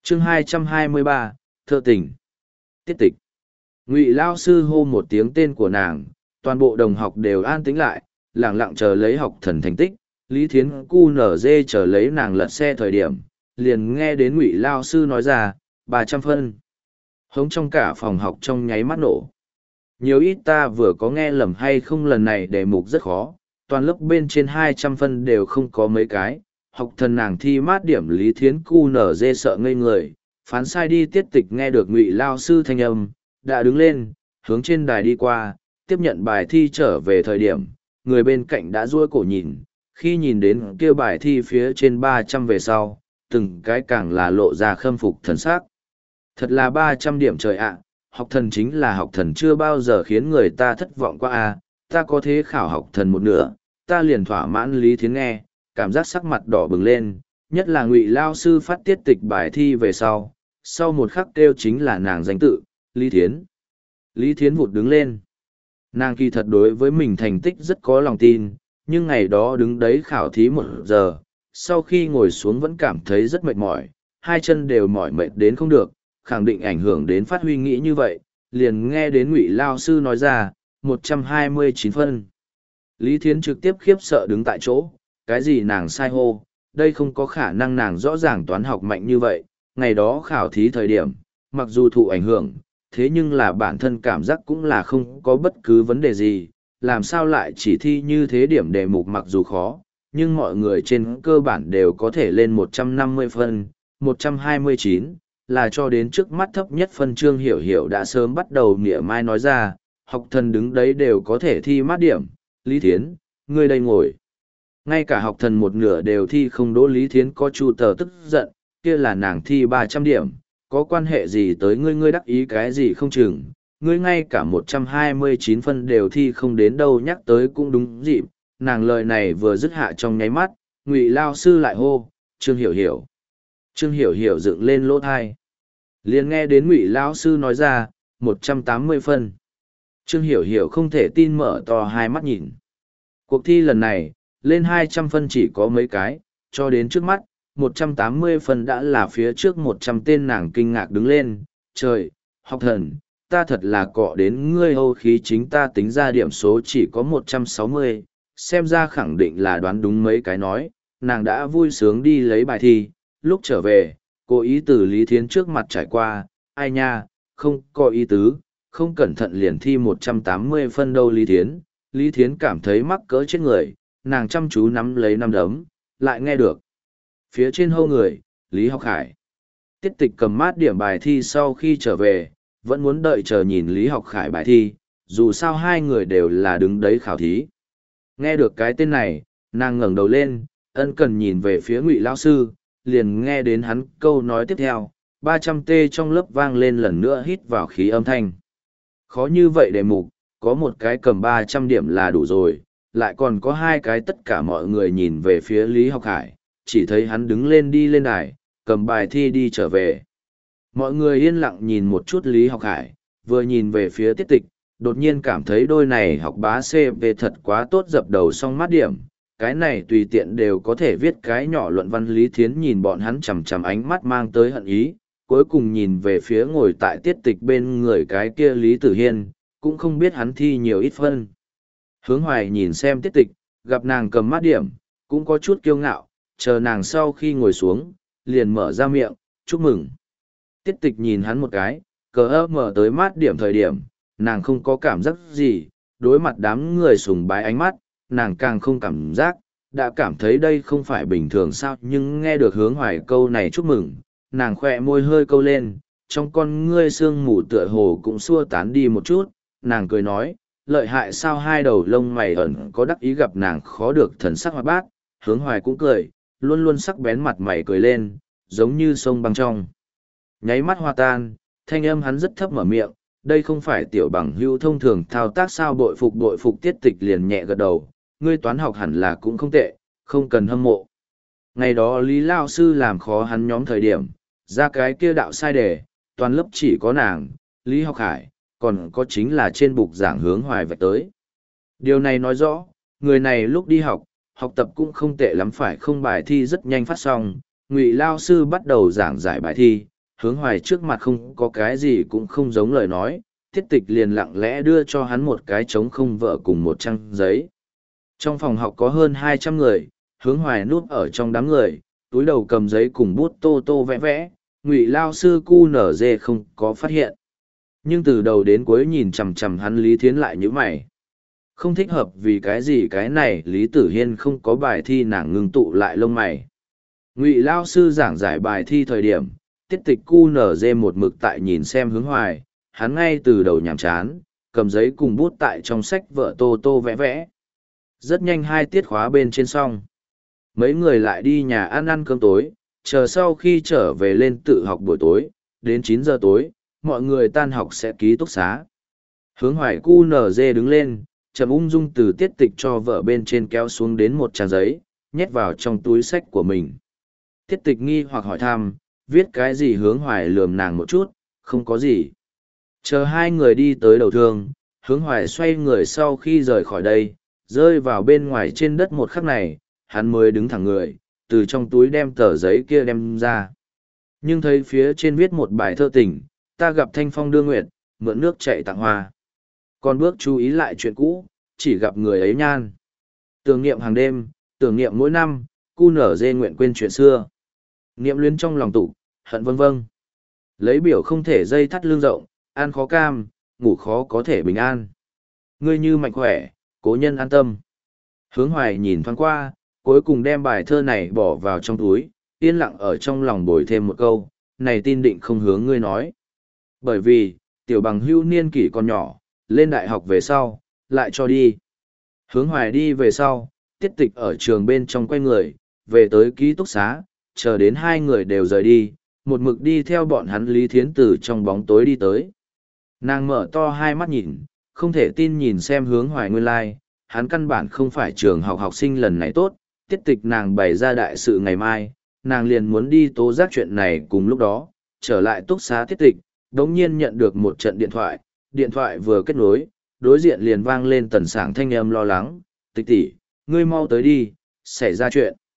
chương 223, thơ tình. Tiết tịch. Ngụy lao sư hô một tiếng tên của nàng, toàn bộ đồng học đều an tĩnh lại, lẳng lặng chờ lấy học thần thành tích. Lý Thiến cu nở dê chờ lấy nàng lật xe thời điểm, liền nghe đến Ngụy lao sư nói ra, 300 phân. Hống trong cả phòng học trong nháy mắt nổ. Nhiều ít ta vừa có nghe lầm hay không, lần này đề mục rất khó, toàn lớp bên trên 200 phân đều không có mấy cái. Học thần nàng thi mát điểm. Lý Thiến cu nở dê sợ ngây người, phán sai đi. Tiết tịch nghe được Ngụy lao sư thanh âm, đã đứng lên, hướng trên đài đi qua, tiếp nhận bài thi trở về thời điểm, người bên cạnh đã duỗi cổ nhìn, khi nhìn đến kia bài thi phía trên 300 về sau, từng cái càng là lộ ra khâm phục thần sắc. Thật là 300 điểm trời ạ, học thần chính là học thần, chưa bao giờ khiến người ta thất vọng qua a. Ta có thế khảo học thần một nửa, ta liền thỏa mãn. Lý Thiến nghe, cảm giác sắc mặt đỏ bừng lên, nhất là Ngụy lao sư phát tiết tịch bài thi về sau một khắc kêu chính là nàng danh tự, Lý Thiến. Lý Thiến vụt đứng lên. Nàng kỳ thật đối với mình thành tích rất có lòng tin, nhưng ngày đó đứng đấy khảo thí 1 giờ, sau khi ngồi xuống vẫn cảm thấy rất mệt mỏi, hai chân đều mỏi mệt đến không được, khẳng định ảnh hưởng đến phát huy nghĩ như vậy, liền nghe đến Ngụy lao sư nói ra, 129 phân. Lý Thiến trực tiếp khiếp sợ đứng tại chỗ, cái gì nàng sai hô, đây không có khả năng, nàng rõ ràng toán học mạnh như vậy, ngày đó khảo thí thời điểm, mặc dù thụ ảnh hưởng, thế nhưng là bản thân cảm giác cũng là không có bất cứ vấn đề gì, làm sao lại chỉ thi như thế. Điểm đề mục mặc dù khó, nhưng mọi người trên cơ bản đều có thể lên 150 phân, 129, là cho đến trước mắt thấp nhất phân. Trương Hiểu Hiểu đã sớm bắt đầu mỉa mai nói ra, học thần đứng đấy đều có thể thi mát điểm, Lý Thiến, ngươi đây ngồi. Ngay cả học thần một nửa đều thi không đỗ. Lý Thiến có chu tờ tức giận, kia là nàng thi 300 điểm, có quan hệ gì tới ngươi, ngươi đắc ý cái gì không chừng, ngươi ngay cả 129 phân đều thi không đến đâu. Nhắc tới cũng đúng dịp, nàng lời này vừa dứt hạ trong nháy mắt, Ngụy lao sư lại hô, Trương Hiểu Hiểu. Trương Hiểu Hiểu dựng lên lỗ thai, liền nghe đến Ngụy lao sư nói ra, 180 phân. Trương Hiểu Hiểu không thể tin mở to hai mắt nhìn. Cuộc thi lần này, lên 200 phân chỉ có mấy cái, cho đến trước mắt, 180 phân đã là phía trước 100 tên. Nàng kinh ngạc đứng lên, trời, học thần, ta thật là cọ đến ngươi hâu khí, chính ta tính ra điểm số chỉ có 160, xem ra khẳng định là đoán đúng mấy cái. nói, nàng đã vui sướng đi lấy bài thi, lúc trở về, cố ý từ Lý Thiến trước mặt trải qua, ai nha, không có ý tứ, không cẩn thận liền thi 180 phân đâu. Lý Thiến cảm thấy mắc cỡ chết người, nàng chăm chú nắm lấy nắm đấm, lại nghe được phía trên hâu người, Lý Học Khải. Tiết tịch cầm mát điểm bài thi sau khi trở về, vẫn muốn đợi chờ nhìn Lý Học Khải bài thi, dù sao hai người đều là đứng đấy khảo thí. Nghe được cái tên này, nàng ngẩng đầu lên, ân cần nhìn về phía Ngụy lao sư, liền nghe đến hắn câu nói tiếp theo, 300T trong lớp vang lên lần nữa hít vào khí âm thanh. Khó như vậy đề mục, có một cái cầm 300 điểm là đủ rồi, lại còn có hai cái. Tất cả mọi người nhìn về phía Lý Học Khải, chỉ thấy hắn đứng lên đi lên đài, cầm bài thi đi trở về. Mọi người yên lặng nhìn một chút Lý Học Khải, vừa nhìn về phía Tiết tịch, đột nhiên cảm thấy đôi này học bá CV thật quá tốt, dập đầu xong mát điểm. Cái này tùy tiện đều có thể viết cái nhỏ luận văn. Lý Thiến nhìn bọn hắn chằm chằm, ánh mắt mang tới hận ý, cuối cùng nhìn về phía ngồi tại Tiết tịch bên người cái kia Lý Tử Hiên, cũng không biết hắn thi nhiều ít phân. Hướng Hoài nhìn xem Tiết tịch, gặp nàng cầm mát điểm, cũng có chút kiêu ngạo, chờ nàng sau khi ngồi xuống, liền mở ra miệng, chúc mừng. Tiết tịch nhìn hắn một cái, cờ mở tới mát điểm thời điểm, nàng không có cảm giác gì, đối mặt đám người sùng bái ánh mắt, nàng càng không cảm giác, đã cảm thấy đây không phải bình thường sao. Nhưng nghe được Hướng Hoài câu này chúc mừng, nàng khỏe môi hơi câu lên, trong con ngươi sương mù tựa hồ cũng xua tán đi một chút, nàng cười nói, lợi hại sao. Hai đầu lông mày ẩn có đắc ý gặp nàng khó được thần sắc hoạt bát, Hướng Hoài cũng cười, luôn luôn sắc bén mặt mày cười lên, giống như sông băng trong nháy mắt hoa tan. Thanh âm hắn rất thấp mở miệng, đây không phải tiểu bằng hữu thông thường thao tác sao. Bội phục. Tiết tịch liền nhẹ gật đầu, ngươi toán học hẳn là cũng không tệ, không cần hâm mộ. Ngày đó Lý lao sư làm khó hắn nhóm thời điểm, ra cái kia đạo sai đề, toàn lớp chỉ có nàng, Lý Học Khải, còn có chính là trên bục giảng Hướng Hoài vạch tới. Điều này nói rõ, người này lúc đi học, học tập cũng không tệ lắm phải không. Bài thi rất nhanh phát xong, Ngụy lao sư bắt đầu giảng giải bài thi, hướng hoài trước mặt không có cái gì cũng không giống lời nói, tiết tịch liền lặng lẽ đưa cho hắn một cái trống không vợ cùng một trang giấy. Trong phòng học có hơn 200 người, hướng hoài núp ở trong đám người, túi đầu cầm giấy cùng bút tô tô vẽ vẽ, Ngụy lao sư cu nở dê không có phát hiện. Nhưng từ đầu đến cuối nhìn chằm chằm hắn Lý Thiến lại như mày. Không thích hợp vì cái gì cái này Lý Tử Hiên không có bài thi nàng ngưng tụ lại lông mày. Ngụy lao sư giảng giải bài thi thời điểm, tiết tịch cu nở dê một mực tại nhìn xem hướng hoài, hắn ngay từ đầu nhàm chán, cầm giấy cùng bút tại trong sách vợ tô tô vẽ vẽ. Rất nhanh 2 tiết khóa bên trên xong. Mấy người lại đi nhà ăn cơm tối, chờ sau khi trở về lên tự học buổi tối, đến 9 giờ tối, mọi người tan học sẽ ký túc xá. Hướng hoài cu nở dê đứng lên, chậm ung dung từ tiết tịch cho vợ bên trên kéo xuống đến một trang giấy, nhét vào trong túi sách của mình. Tiết tịch nghi hoặc hỏi thăm, viết cái gì hướng hoài lườm nàng một chút, không có gì. Chờ 2 người đi tới đầu thương, hướng hoài xoay người sau khi rời khỏi đây, rơi vào bên ngoài trên đất một khắc này, hắn mới đứng thẳng người, từ trong túi đem tờ giấy kia đem ra. Nhưng thấy phía trên viết một bài thơ tình, ta gặp thanh phong đưa nguyệt, mượn nước chạy tặng hoa. Còn bước chú ý lại chuyện cũ, chỉ gặp người ấy nhan. Tưởng niệm hàng đêm, tưởng niệm mỗi năm, cu nở dê nguyện quên chuyện xưa. Niệm luyến trong lòng tụ, hận vân vân. Lấy biểu không thể dây thắt lưng rộng, ăn khó cam, ngủ khó có thể bình an. Ngươi như mạnh khỏe, cố nhân an tâm. Hướng hoài nhìn thoáng qua, cuối cùng đem bài thơ này bỏ vào trong túi, yên lặng ở trong lòng bồi thêm một câu, này tin định không hướng ngươi nói. Bởi vì, tiểu bằng hưu niên kỷ còn nhỏ, lên đại học về sau, lại cho đi. Hướng hoài đi về sau, tiết tịch ở trường bên trong quay người, về tới ký túc xá, chờ đến 2 người đều rời đi, một mực đi theo bọn hắn Lý Thiến từ trong bóng tối đi tới. Nàng mở to 2 mắt nhìn, không thể tin nhìn xem hướng hoài nguyên lai, hắn căn bản không phải trường học học sinh lần này tốt, tiết tịch nàng bày ra đại sự ngày mai, nàng liền muốn đi tố giác chuyện này cùng lúc đó, trở lại túc xá tiết tịch, đống nhiên nhận được một trận điện thoại vừa kết nối, đối diện liền vang lên tần sảng thanh âm lo lắng, tịch tỷ, ngươi mau tới đi, xảy ra chuyện.